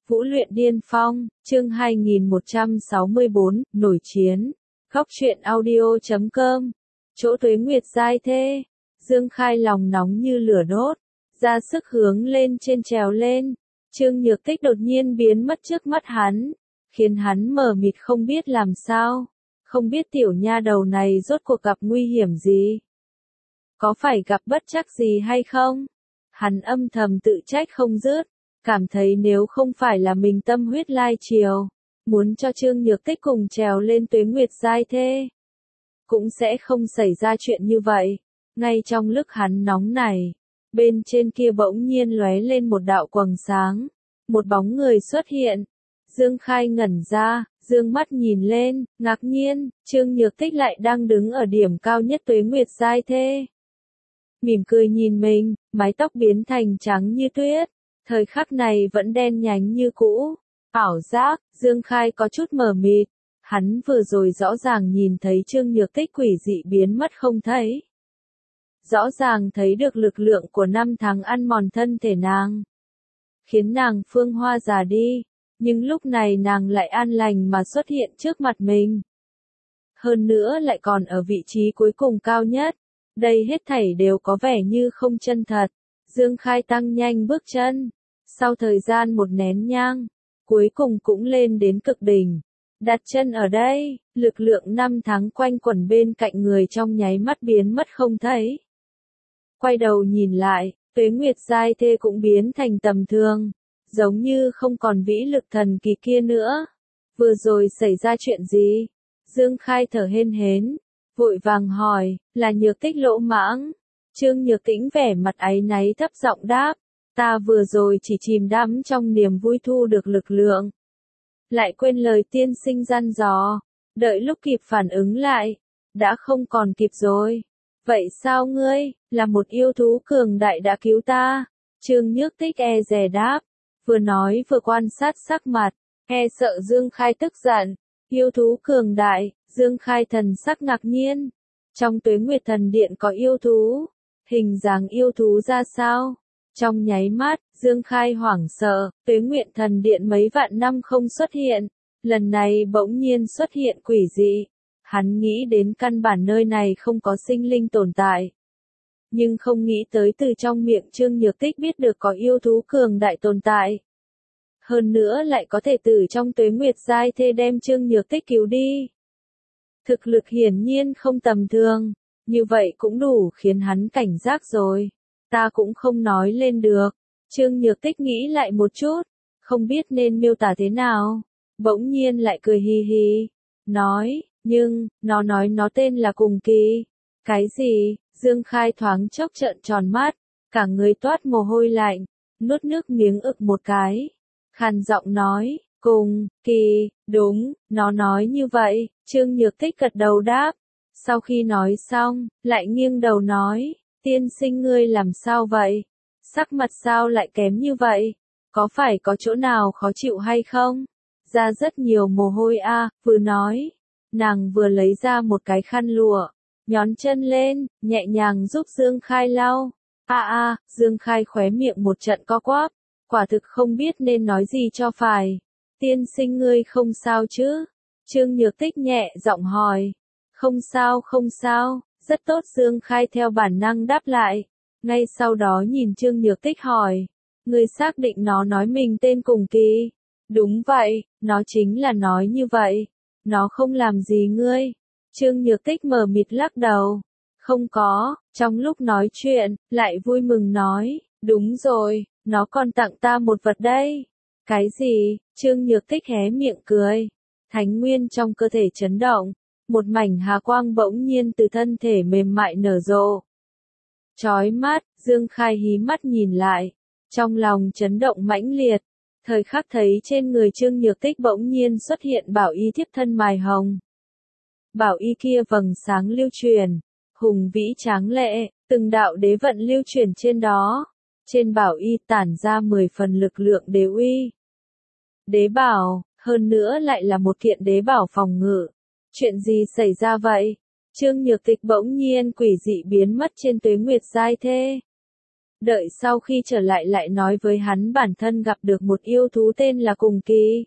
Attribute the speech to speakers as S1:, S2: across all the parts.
S1: Vũ luyện điên phong, chương 2164, nổi chiến. Góc truyện audio.com. Chỗ Tuế Nguyệt giai thê. Dương Khai lòng nóng như lửa đốt, ra sức hướng lên trên trèo lên. Trương Nhược Tích đột nhiên biến mất trước mắt hắn, khiến hắn mờ mịt không biết làm sao. Không biết tiểu nha đầu này rốt cuộc gặp nguy hiểm gì? Có phải gặp bất trắc gì hay không? Hắn âm thầm tự trách không dứt, cảm thấy nếu không phải là mình tâm huyết lai chiều, muốn cho Trương Nhược Tích cùng trèo lên Tuế Nguyệt giai thê, cũng sẽ không xảy ra chuyện như vậy. Ngay trong lúc hắn nóng này, bên trên kia bỗng nhiên lóe lên một đạo quầng sáng, một bóng người xuất hiện. Dương Khai ngẩn ra, dương mắt nhìn lên, ngạc nhiên, Trương Nhược Tích lại đang đứng ở điểm cao nhất Tuế Nguyệt giai thê. Mỉm cười nhìn mình, mái tóc biến thành trắng như tuyết, thời khắc này vẫn đen nhánh như cũ. Ảo giác, Dương Khai có chút mờ mịt, hắn vừa rồi rõ ràng nhìn thấy Trương Nhược Tích quỷ dị biến mất không thấy. Rõ ràng thấy được lực lượng của 5 tháng ăn mòn thân thể nàng, khiến nàng phương hoa già đi, nhưng lúc này nàng lại an lành mà xuất hiện trước mặt mình. Hơn nữa lại còn ở vị trí cuối cùng cao nhất. Đây hết thảy đều có vẻ như không chân thật. Dương Khai tăng nhanh bước chân. Sau thời gian một nén nhang, cuối cùng cũng lên đến cực đỉnh. Đặt chân ở đây, lực lượng 5 tháng quanh quẩn bên cạnh người trong nháy mắt biến mất không thấy. Quay đầu nhìn lại, Tuế Nguyệt giai thê cũng biến thành tầm thường, giống như không còn vĩ lực thần kỳ kia nữa. Vừa rồi xảy ra chuyện gì? Dương Khai thở hên hến, vội vàng hỏi, là Nhược Tích lỗ mãng. Trương Nhược Tĩnh vẻ mặt áy náy thấp giọng đáp, ta vừa rồi chỉ chìm đắm trong niềm vui thu được lực lượng, lại quên lời tiên sinh dặn dò, đợi lúc kịp phản ứng lại, đã không còn kịp rồi. Vậy sao ngươi, là một yêu thú cường đại đã cứu ta? Trương Nhược Tích e dè đáp, vừa nói vừa quan sát sắc mặt, e sợ Dương Khai tức giận. Yêu thú cường đại, Dương Khai thần sắc ngạc nhiên. Trong Tuế Nguyệt Thần Điện có yêu thú, hình dáng yêu thú ra sao? Trong nháy mắt, Dương Khai hoảng sợ, Tuế Nguyệt Thần Điện mấy vạn năm không xuất hiện, lần này bỗng nhiên xuất hiện quỷ dị. Hắn nghĩ đến căn bản nơi này không có sinh linh tồn tại, nhưng không nghĩ tới từ trong miệng Trương Nhược Tích biết được có yêu thú cường đại tồn tại. Hơn nữa lại có thể từ trong Tuế Nguyệt giai thê đem Trương Nhược Tích cứu đi. Thực lực hiển nhiên không tầm thường, như vậy cũng đủ khiến hắn cảnh giác rồi. Ta cũng không nói lên được. Trương Nhược Tích nghĩ lại một chút, không biết nên miêu tả thế nào. Bỗng nhiên lại cười hì hì, nói, nhưng, nó nói nó tên là Cùng Kỳ. Cái gì? Dương Khai thoáng chốc trợn tròn mắt, cả người toát mồ hôi lạnh, nuốt nước miếng ực một cái. Khàn giọng nói, Cùng Kỳ, đúng, nó nói như vậy. Trương Nhược Tích gật đầu đáp. Sau khi nói xong, lại nghiêng đầu nói, tiên sinh ngươi làm sao vậy? Sắc mặt sao lại kém như vậy? Có phải có chỗ nào khó chịu hay không? Ra rất nhiều mồ hôi a. Vừa nói, nàng vừa lấy ra một cái khăn lụa, nhón chân lên, nhẹ nhàng giúp Dương Khai lau. Dương Khai khóe miệng một trận co quắp, quả thực không biết nên nói gì cho phải. Tiên sinh ngươi không sao chứ? Trương Nhược Tích nhẹ giọng hỏi. Không sao không sao, rất tốt. Dương Khai theo bản năng đáp lại. Ngay sau đó nhìn Trương Nhược Tích hỏi, ngươi xác định nó nói mình tên Cùng Kỳ? Đúng vậy, nó chính là nói như vậy. Nó không làm gì ngươi? Trương Nhược Tích mờ mịt lắc đầu. Không có. Trong lúc nói chuyện, lại vui mừng nói, đúng rồi, nó còn tặng ta một vật đây. Cái gì? Trương Nhược Tích hé miệng cười. Thánh nguyên trong cơ thể chấn động, một mảnh hà quang bỗng nhiên từ thân thể mềm mại nở rộ. Chói mắt, Dương Khai hí mắt nhìn lại, trong lòng chấn động mãnh liệt. Thời khắc thấy trên người Trương Nhược Tích bỗng nhiên xuất hiện bảo y thiếp thân mài hồng. Bảo y kia vầng sáng lưu truyền, hùng vĩ tráng lệ, từng đạo đế vận lưu truyền trên đó. Trên bảo y tản ra 10 phần lực lượng đế uy. Đế bảo, hơn nữa lại là một kiện đế bảo phòng ngự. Chuyện gì xảy ra vậy? Trương Nhược Tích bỗng nhiên quỷ dị biến mất trên Tuế Nguyệt giai thê. đợi sau khi trở lại lại nói với hắn bản thân gặp được một yêu thú tên là Cùng Kỳ.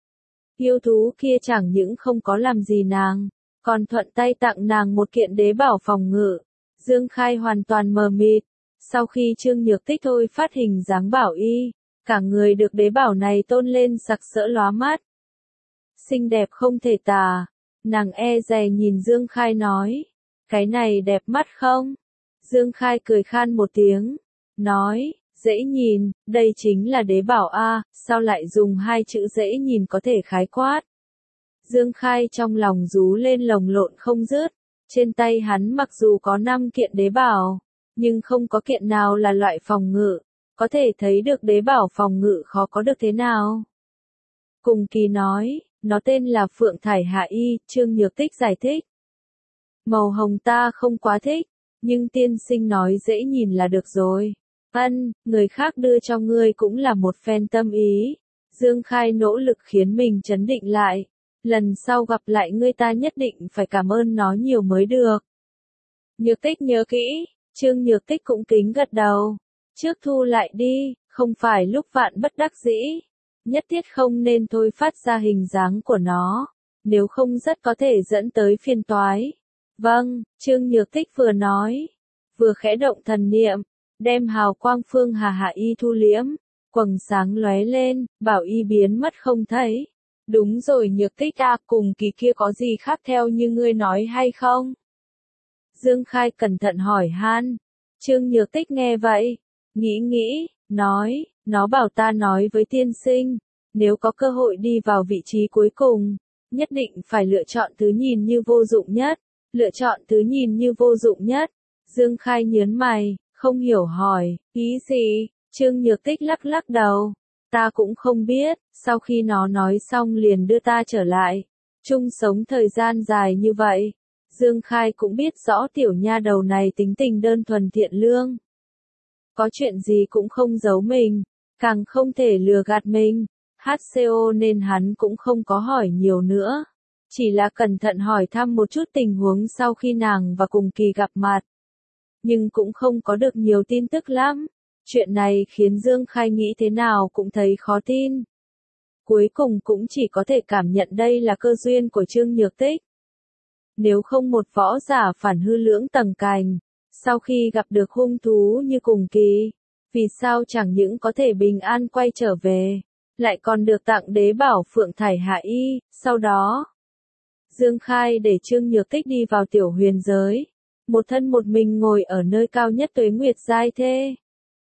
S1: Yêu thú kia chẳng những không có làm gì nàng, còn thuận tay tặng nàng một kiện đế bảo phòng ngự. Dương Khai hoàn toàn mờ mịt, sau khi Trương Nhược Tích thôi phát hình dáng bảo y, cả người được đế bảo này tôn lên sặc sỡ lóa mắt. Xinh đẹp không thể tả, nàng e dè nhìn Dương Khai nói, cái này đẹp mắt không? Dương Khai cười khan một tiếng, nói, dễ nhìn, đây chính là đế bảo a, sao lại dùng hai chữ dễ nhìn có thể khái quát. Dương Khai trong lòng rú lên lồng lộn không dứt, trên tay hắn mặc dù có 5 kiện đế bảo, nhưng không có kiện nào là loại phòng ngự, có thể thấy được đế bảo phòng ngự khó có được thế nào. Cùng Kỳ nói, nó tên là Phượng Thải Hạ Y, Trương Nhược Tích giải thích. Màu hồng ta không quá thích, nhưng tiên sinh nói dễ nhìn là được rồi. Người khác đưa cho ngươi cũng là một phen tâm ý. Dương Khai nỗ lực khiến mình trấn định lại. Lần sau gặp lại ngươi ta nhất định phải cảm ơn nó nhiều mới được. Nhược Tích nhớ kỹ, Trương Nhược Tích cũng kính gật đầu. Trước thu lại đi, không phải lúc vạn bất đắc dĩ. Nhất thiết không nên thôi phát ra hình dáng của nó, nếu không rất có thể dẫn tới phiền toái. Vâng, Trương Nhược Tích vừa nói, vừa khẽ động thần niệm, đem hào quang Phương Hà Hạ Y thu liễm, quầng sáng lóe lên, bảo y biến mất không thấy. Đúng rồi Nhược Tích à, Cùng Kỳ kia có gì khác theo như ngươi nói hay không? Dương Khai cẩn thận hỏi han. Trương Nhược Tích nghe vậy, nghĩ, nói, nó bảo ta nói với tiên sinh, nếu có cơ hội đi vào vị trí cuối cùng, nhất định phải lựa chọn thứ nhìn như vô dụng nhất. Lựa chọn thứ nhìn như vô dụng nhất. Dương Khai nhớn mày, không hiểu hỏi, ý gì? Trương Nhược Tích lắc lắc đầu. Ta cũng không biết, sau khi nó nói xong liền đưa ta trở lại. Chung sống thời gian dài như vậy. Dương Khai cũng biết rõ tiểu nha đầu này tính tình đơn thuần thiện lương. Có chuyện gì cũng không giấu mình, càng không thể lừa gạt mình. HCO nên hắn cũng không có hỏi nhiều nữa. Chỉ là cẩn thận hỏi thăm một chút tình huống sau khi nàng và Cùng Kỳ gặp mặt. Nhưng cũng không có được nhiều tin tức lắm. Chuyện này khiến Dương Khai nghĩ thế nào cũng thấy khó tin. Cuối cùng cũng chỉ có thể cảm nhận đây là cơ duyên của Trương Nhược Tích. Nếu không một võ giả phản hư lưỡng tầng cành, sau khi gặp được hung thú như Cùng Kỳ, vì sao chẳng những có thể bình an quay trở về, lại còn được tặng đế bảo Phượng Thải Hạ Y, sau đó. Dương Khai để Trương Nhược Tích đi vào tiểu huyền giới, một thân một mình ngồi ở nơi cao nhất Tuế Nguyệt Giai Thê.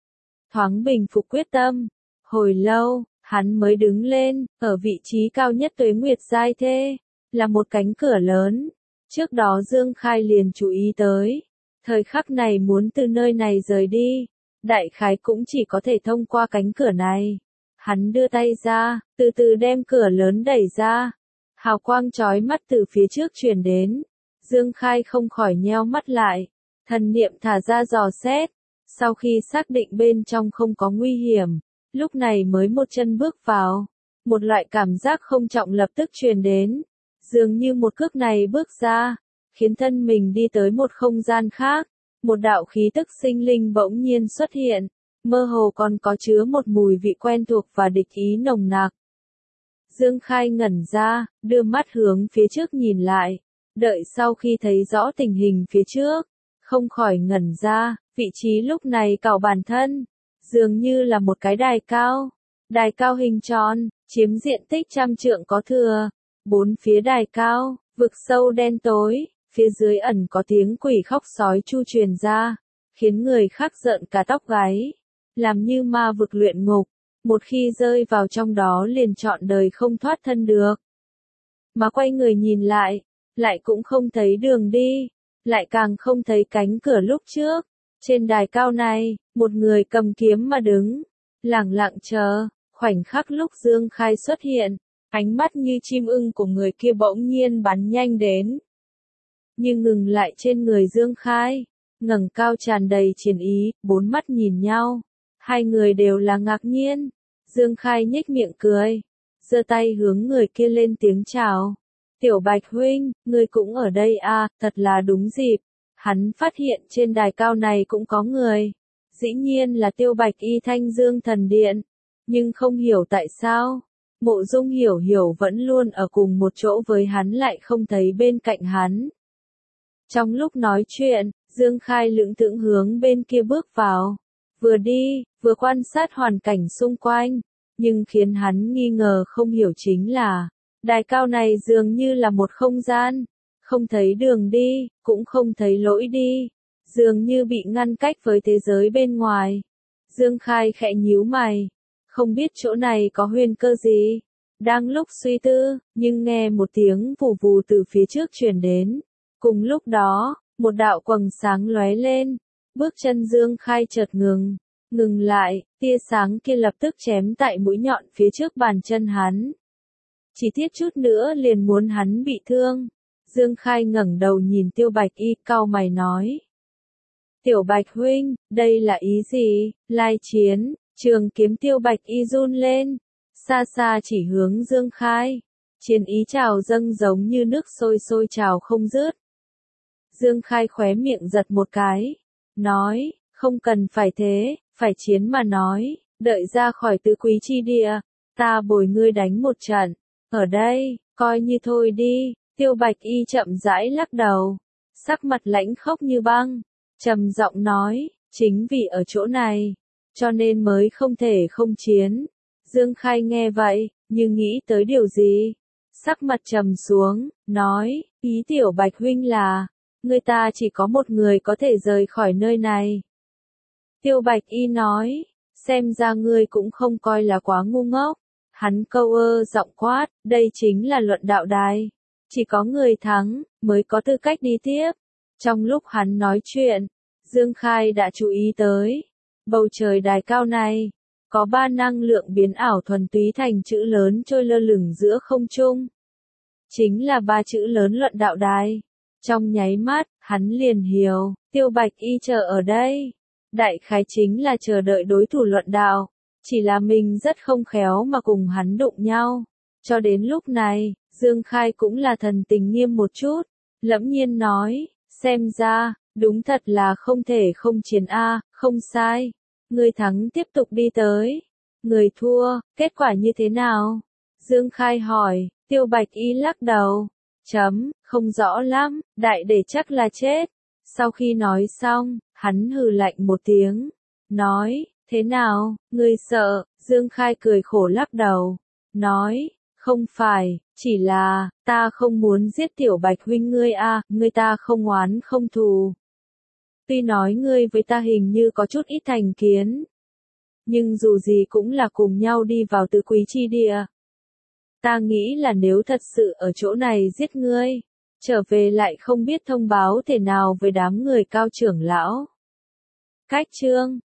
S1: Thoáng bình phục quyết tâm, hồi lâu, hắn mới đứng lên, ở vị trí cao nhất Tuế Nguyệt Giai Thê, là một cánh cửa lớn. Trước đó Dương Khai liền chú ý tới, thời khắc này muốn từ nơi này rời đi, đại khái cũng chỉ có thể thông qua cánh cửa này. Hắn đưa tay ra, từ từ đem cửa lớn đẩy ra. Hào quang chói mắt từ phía trước truyền đến. Dương Khai không khỏi nheo mắt lại. Thần niệm thả ra dò xét. Sau khi xác định bên trong không có nguy hiểm, lúc này mới một chân bước vào. Một loại cảm giác không trọng lập tức truyền đến. Dường như một cước này bước ra, khiến thân mình đi tới một không gian khác. Một đạo khí tức sinh linh bỗng nhiên xuất hiện. Mơ hồ còn có chứa một mùi vị quen thuộc và địch ý nồng nặc. Dương Khai ngẩn ra, đưa mắt hướng phía trước nhìn lại, đợi sau khi thấy rõ tình hình phía trước, không khỏi ngẩn ra, vị trí lúc này cảo bản thân, dường như là một cái đài cao hình tròn, chiếm diện tích 100 trượng có thừa, bốn phía đài cao, vực sâu đen tối, phía dưới ẩn có tiếng quỷ khóc sói chu truyền ra, khiến người khác rợn cả tóc gáy, làm như ma vực luyện ngục. Một khi rơi vào trong đó liền trọn đời không thoát thân được. Mà quay người nhìn lại cũng không thấy đường đi, lại càng không thấy cánh cửa lúc trước. Trên đài cao này, một người cầm kiếm mà đứng, lẳng lặng chờ, khoảnh khắc lúc Dương Khai xuất hiện, ánh mắt như chim ưng của người kia bỗng nhiên bắn nhanh đến. Nhưng ngừng lại trên người Dương Khai, ngẩng cao tràn đầy chiến ý, bốn mắt nhìn nhau. Hai người đều là ngạc nhiên. Dương Khai nhếch miệng cười, giơ tay hướng người kia lên tiếng chào. Tiểu Bạch huynh, ngươi cũng ở đây à, thật là đúng dịp. Hắn phát hiện trên đài cao này cũng có người. Dĩ nhiên là Tiêu Bạch Y Thanh Dương Thần Điện. Nhưng không hiểu tại sao, Mộ Dung Hiểu Hiểu vẫn luôn ở cùng một chỗ với hắn lại không thấy bên cạnh hắn. Trong lúc nói chuyện, Dương Khai lững thững hướng bên kia bước vào. Vừa đi, vừa quan sát hoàn cảnh xung quanh. Nhưng khiến hắn nghi ngờ không hiểu chính là, đài cao này dường như là một không gian. Không thấy đường đi, cũng không thấy lối đi. Dường như bị ngăn cách với thế giới bên ngoài. Dương Khai khẽ nhíu mày. Không biết chỗ này có huyền cơ gì. Đang lúc suy tư, nhưng nghe một tiếng vù vù từ phía trước truyền đến. Cùng lúc đó, một đạo quầng sáng lóe lên. Bước chân Dương Khai chợt ngừng lại, tia sáng kia lập tức chém tại mũi nhọn phía trước bàn chân hắn. Chỉ tiếc chút nữa liền muốn hắn bị thương. Dương Khai ngẩng đầu nhìn Tiêu Bạch Y, cau mày nói. Tiểu Bạch huynh, đây là ý gì? Lai chiến, trường kiếm Tiêu Bạch Y run lên. Xa xa chỉ hướng Dương Khai. Chiến ý trào dâng giống như nước sôi trào không dứt. Dương Khai khóe miệng giật một cái. Nói, không cần phải thế, phải chiến mà nói, đợi ra khỏi tứ quý chi địa, ta bồi ngươi đánh một trận. Ở đây, coi như thôi đi. Tiêu Bạch Y chậm rãi lắc đầu. Sắc mặt lãnh khốc như băng. Trầm giọng nói, chính vì ở chỗ này, cho nên mới không thể không chiến. Dương Khai nghe vậy, như nghĩ tới điều gì. Sắc mặt trầm xuống, nói, ý Tiểu Bạch huynh là, người ta chỉ có một người có thể rời khỏi nơi này. Tiêu Bạch Y nói, xem ra ngươi cũng không coi là quá ngu ngốc. Hắn câu giọng quát, đây chính là luận đạo đài. Chỉ có người thắng, mới có tư cách đi tiếp. Trong lúc hắn nói chuyện, Dương Khai đã chú ý tới. Bầu trời đài cao này, có 3 năng lượng biến ảo thuần túy thành chữ lớn trôi lơ lửng giữa không trung. Chính là 3 chữ lớn luận đạo đài. Trong nháy mắt, hắn liền hiểu, Tiêu Bạch Y chờ ở đây. Đại khái chính là chờ đợi đối thủ luận đạo. Chỉ là mình rất không khéo mà cùng hắn đụng nhau. Cho đến lúc này, Dương Khai cũng là thần tình nghiêm một chút. Lẫm nhiên nói, xem ra, đúng thật là không thể không chiến a, không sai. Người thắng tiếp tục đi tới. Người thua, kết quả như thế nào? Dương Khai hỏi, Tiêu Bạch Y lắc đầu. Không rõ lắm, đại để chắc là chết. Sau khi nói xong, hắn hừ lạnh một tiếng. Nói, thế nào, ngươi sợ? Dương Khai cười khổ lắc đầu. Nói, không phải, chỉ là, ta không muốn giết Tiểu Bạch huynh ngươi a, ngươi ta không oán không thù. Tuy nói ngươi với ta hình như có chút ít thành kiến. Nhưng dù gì cũng là cùng nhau đi vào tứ quý chi địa. Ta nghĩ là nếu thật sự ở chỗ này giết ngươi, trở về lại không biết thông báo thế nào với đám người cao trưởng lão. Cách chương